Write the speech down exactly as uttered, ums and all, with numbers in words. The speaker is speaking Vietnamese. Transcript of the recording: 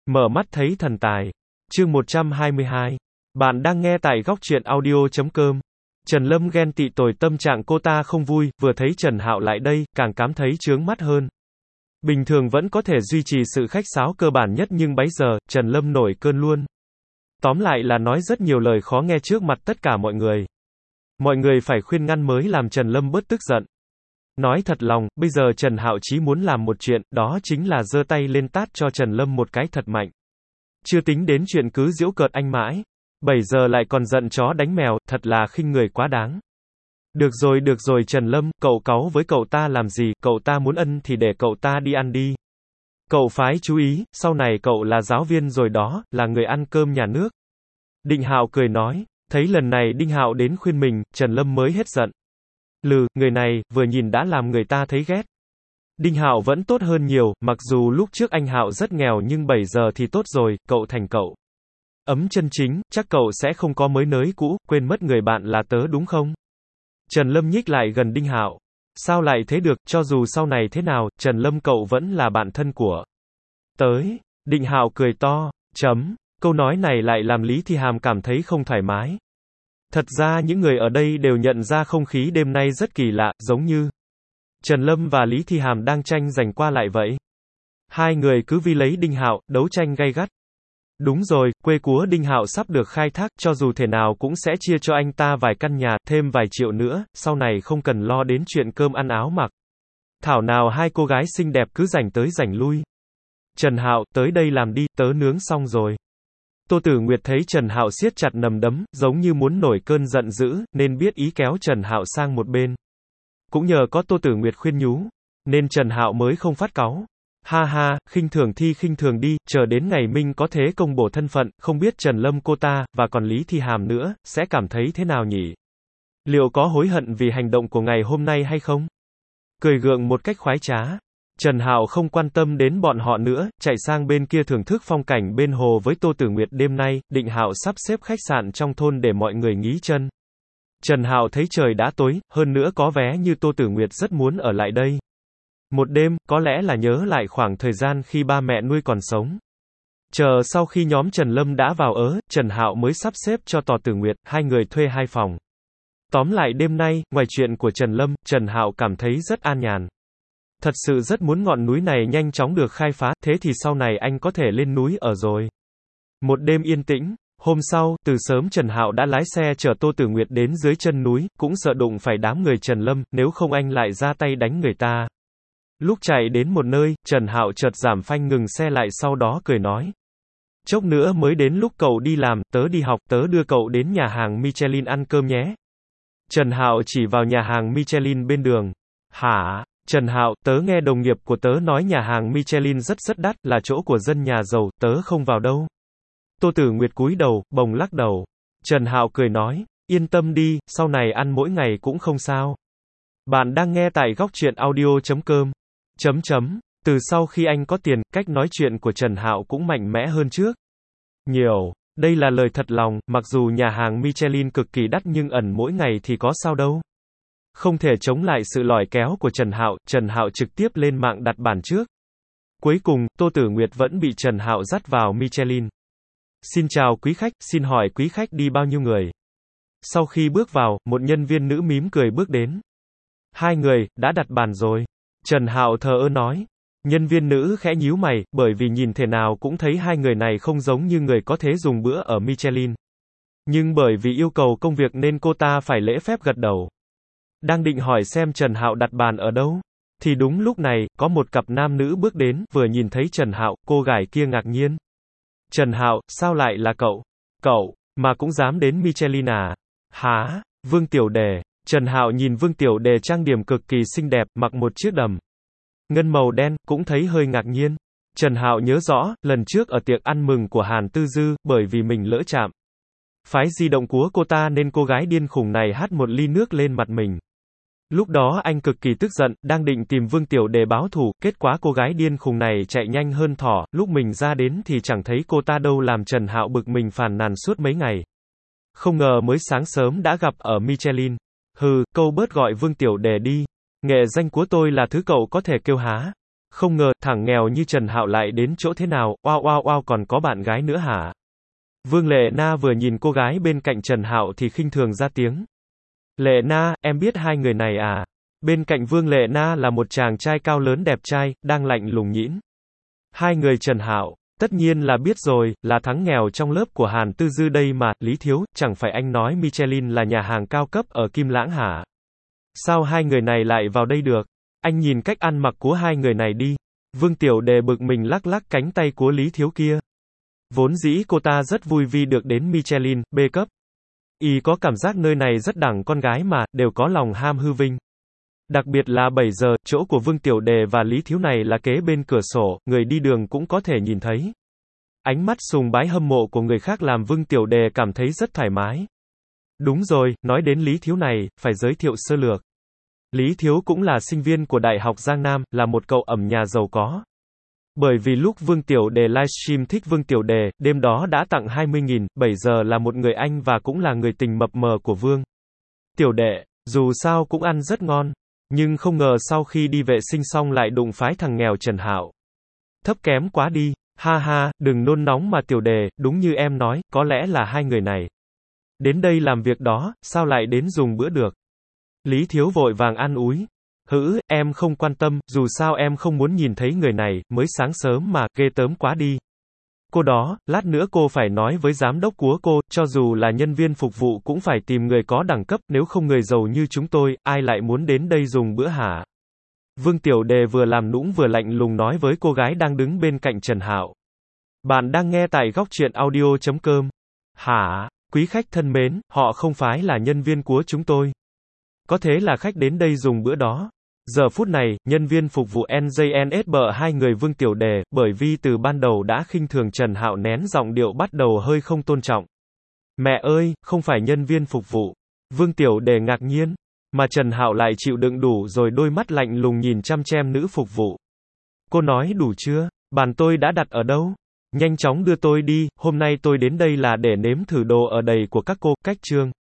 Mở mắt thấy thần tài. Chương một trăm hai mươi hai. Bạn đang nghe tại góc truyện audio chấm com. Trần Lâm ghen tị tồi, tâm trạng cô ta không vui, vừa thấy Trần Hạo lại đây, càng cảm thấy chướng mắt hơn. Bình thường vẫn có thể duy trì sự khách sáo cơ bản nhất nhưng bấy giờ, Trần Lâm nổi cơn luôn. Tóm lại là nói rất nhiều lời khó nghe trước mặt tất cả mọi người. Mọi người phải khuyên ngăn mới làm Trần Lâm bớt tức giận. Nói thật lòng, bây giờ Trần Hạo chỉ muốn làm một chuyện, đó chính là giơ tay lên tát cho Trần Lâm một cái thật mạnh. Chưa tính đến chuyện cứ giễu cợt anh mãi. Bây giờ lại còn giận chó đánh mèo, thật là khinh người quá đáng. Được rồi được rồi Trần Lâm, cậu cáu với cậu ta làm gì, cậu ta muốn ăn thì để cậu ta đi ăn đi. Cậu phái chú ý, sau này cậu là giáo viên rồi đó, là người ăn cơm nhà nước. Đinh Hạo cười nói, thấy lần này Đinh Hạo đến khuyên mình, Trần Lâm mới hết giận. Lừ, người này, vừa nhìn đã làm người ta thấy ghét. Đinh Hạo vẫn tốt hơn nhiều, mặc dù lúc trước anh Hạo rất nghèo nhưng bây giờ thì tốt rồi, cậu thành cậu ấm chân chính, chắc cậu sẽ không có mới nới cũ, quên mất người bạn là tớ đúng không? Trần Lâm nhích lại gần Đinh Hạo. Sao lại thế được, cho dù sau này thế nào, Trần Lâm cậu vẫn là bạn thân của tới. Đinh Hạo cười to, chấm, câu nói này lại làm Lý Thi Hàm cảm thấy không thoải mái. Thật ra những người ở đây đều nhận ra không khí đêm nay rất kỳ lạ, giống như Trần Lâm và Lý Thi Hàm đang tranh giành qua lại vậy. Hai người cứ vì lấy Đinh Hạo, đấu tranh gay gắt. Đúng rồi, quê của Đinh Hạo sắp được khai thác, cho dù thể nào cũng sẽ chia cho anh ta vài căn nhà, thêm vài triệu nữa, sau này không cần lo đến chuyện cơm ăn áo mặc. Thảo nào hai cô gái xinh đẹp cứ rảnh tới rảnh lui. Trần Hạo, tới đây làm đi, tớ nướng xong rồi. Tô Tử Nguyệt thấy Trần Hạo siết chặt nằm đấm, giống như muốn nổi cơn giận dữ, nên biết ý kéo Trần Hạo sang một bên. Cũng nhờ có Tô Tử Nguyệt khuyên nhủ, nên Trần Hạo mới không phát cáu. Ha ha, khinh thường thi khinh thường đi, chờ đến ngày Minh có thế công bổ thân phận, không biết Trần Lâm cô ta, và còn Lý Thi Hàm nữa, sẽ cảm thấy thế nào nhỉ? Liệu có hối hận vì hành động của ngày hôm nay hay không? Cười gượng một cách khoái trá. Trần Hạo không quan tâm đến bọn họ nữa, chạy sang bên kia thưởng thức phong cảnh bên hồ với Tô Tử Nguyệt. Đêm nay, Định Hạo sắp xếp khách sạn trong thôn để mọi người nghỉ chân. Trần Hạo thấy trời đã tối, hơn nữa có vẻ như Tô Tử Nguyệt rất muốn ở lại đây. Một đêm, có lẽ là nhớ lại khoảng thời gian khi ba mẹ nuôi còn sống. Chờ sau khi nhóm Trần Lâm đã vào ở, Trần Hạo mới sắp xếp cho Tô Tử Nguyệt, hai người thuê hai phòng. Tóm lại đêm nay, ngoài chuyện của Trần Lâm, Trần Hạo cảm thấy rất an nhàn. Thật sự rất muốn ngọn núi này nhanh chóng được khai phá, thế thì sau này anh có thể lên núi ở rồi. Một đêm yên tĩnh, hôm sau, từ sớm Trần Hạo đã lái xe chở Tô Tử Nguyệt đến dưới chân núi, cũng sợ đụng phải đám người Trần Lâm, nếu không anh lại ra tay đánh người ta. Lúc chạy đến một nơi, Trần Hạo chợt giảm phanh ngừng xe lại, sau đó cười nói. Chốc nữa mới đến lúc cậu đi làm, tớ đi học, tớ đưa cậu đến nhà hàng Michelin ăn cơm nhé. Trần Hạo chỉ vào nhà hàng Michelin bên đường. Hả? Trần Hạo, tớ nghe đồng nghiệp của tớ nói nhà hàng Michelin rất rất đắt, là chỗ của dân nhà giàu, tớ không vào đâu. Tô Tử Nguyệt cúi đầu, bồng lắc đầu. Trần Hạo cười nói, yên tâm đi, sau này ăn mỗi ngày cũng không sao. Bạn đang nghe tại góc truyện audio chấm com. Chấm chấm, từ sau khi anh có tiền, cách nói chuyện của Trần Hạo cũng mạnh mẽ hơn trước. Nhiều, đây là lời thật lòng, mặc dù nhà hàng Michelin cực kỳ đắt nhưng ẩn mỗi ngày thì có sao đâu. Không thể chống lại sự lòi kéo của Trần Hạo, Trần Hạo trực tiếp lên mạng đặt bàn trước. Cuối cùng, Tô Tử Nguyệt vẫn bị Trần Hạo dắt vào Michelin. Xin chào quý khách, xin hỏi quý khách đi bao nhiêu người? Sau khi bước vào, một nhân viên nữ mím cười bước đến. Hai người, đã đặt bàn rồi. Trần Hạo thờ ơ nói. Nhân viên nữ khẽ nhíu mày, bởi vì nhìn thế nào cũng thấy hai người này không giống như người có thể dùng bữa ở Michelin. Nhưng bởi vì yêu cầu công việc nên cô ta phải lễ phép gật đầu. Đang định hỏi xem Trần Hạo đặt bàn ở đâu, thì đúng lúc này, có một cặp nam nữ bước đến, vừa nhìn thấy Trần Hạo, cô gái kia ngạc nhiên. Trần Hạo, sao lại là cậu? Cậu, mà cũng dám đến Michelin à? Hả? Vương Tiểu Đề. Trần Hạo nhìn Vương Tiểu Đề trang điểm cực kỳ xinh đẹp, mặc một chiếc đầm ngân màu đen, cũng thấy hơi ngạc nhiên. Trần Hạo nhớ rõ, lần trước ở tiệc ăn mừng của Hàn Tư Dư, bởi vì mình lỡ chạm phái di động của cô ta nên cô gái điên khùng này hắt một ly nước lên mặt mình. Lúc đó anh cực kỳ tức giận, đang định tìm Vương Tiểu Đề báo thù, kết quả cô gái điên khùng này chạy nhanh hơn thỏ, lúc mình ra đến thì chẳng thấy cô ta đâu, làm Trần Hạo bực mình phàn nàn suốt mấy ngày. Không ngờ mới sáng sớm đã gặp ở Michelin. Hừ, câu bớt gọi Vương Tiểu Đề đi. Nghệ danh của tôi là thứ cậu có thể kêu há. Không ngờ, thằng nghèo như Trần Hạo lại đến chỗ thế nào, oao oao oao còn có bạn gái nữa hả? Vương Lệ Na vừa nhìn cô gái bên cạnh Trần Hạo thì khinh thường ra tiếng. Lệ Na, em biết hai người này à? Bên cạnh Vương Lệ Na là một chàng trai cao lớn đẹp trai, đang lạnh lùng nhĩn. Hai người Trần Hạo, tất nhiên là biết rồi, là thằng nghèo trong lớp của Hàn Tư Dư đây mà, Lý Thiếu, chẳng phải anh nói Michelin là nhà hàng cao cấp ở Kim Lãng hả? Sao hai người này lại vào đây được? Anh nhìn cách ăn mặc của hai người này đi. Vương Tiểu Đề bực mình lắc lắc cánh tay của Lý Thiếu kia. Vốn dĩ cô ta rất vui vì được đến Michelin, B cấp. Y có cảm giác nơi này rất đẳng con gái mà, đều có lòng ham hư vinh. Đặc biệt là bảy giờ, chỗ của Vương Tiểu Đề và Lý Thiếu này là kế bên cửa sổ, người đi đường cũng có thể nhìn thấy. Ánh mắt sùng bái hâm mộ của người khác làm Vương Tiểu Đề cảm thấy rất thoải mái. Đúng rồi, nói đến Lý Thiếu này, phải giới thiệu sơ lược. Lý Thiếu cũng là sinh viên của Đại học Giang Nam, là một cậu ẩm nhà giàu có. Bởi vì lúc Vương Tiểu Đề livestream thích Vương Tiểu Đề, đêm đó đã tặng hai mươi nghìn, bảy giờ là một người anh và cũng là người tình mập mờ của Vương Tiểu Đệ, dù sao cũng ăn rất ngon. Nhưng không ngờ sau khi đi vệ sinh xong lại đụng phái thằng nghèo Trần Hạo. Thấp kém quá đi, ha ha, đừng nôn nóng mà Tiểu Đề, đúng như em nói, có lẽ là hai người này. Đến đây làm việc đó, sao lại đến dùng bữa được? Lý Thiếu vội vàng an ủi. Hữ, em không quan tâm, dù sao em không muốn nhìn thấy người này, mới sáng sớm mà, ghê tởm quá đi. Cô đó, lát nữa cô phải nói với giám đốc của cô, cho dù là nhân viên phục vụ cũng phải tìm người có đẳng cấp, nếu không người giàu như chúng tôi, ai lại muốn đến đây dùng bữa hả? Vương Tiểu Đề vừa làm nũng vừa lạnh lùng nói với cô gái đang đứng bên cạnh Trần Hạo. Bạn đang nghe tại góc truyện audio chấm com. Hả? Quý khách thân mến, họ không phải là nhân viên của chúng tôi. Có thế là khách đến đây dùng bữa đó. Giờ phút này, nhân viên phục vụ en gi en ét bờ hai người Vương Tiểu Đề, bởi vì từ ban đầu đã khinh thường Trần Hạo nén giọng điệu bắt đầu hơi không tôn trọng. Mẹ ơi, không phải nhân viên phục vụ. Vương Tiểu Đề ngạc nhiên. Mà Trần Hạo lại chịu đựng đủ rồi đôi mắt lạnh lùng nhìn chăm chăm nữ phục vụ. Cô nói đủ chưa? Bàn tôi đã đặt ở đâu? Nhanh chóng đưa tôi đi, hôm nay tôi đến đây là để nếm thử đồ ở đầy của các cô, cách chương.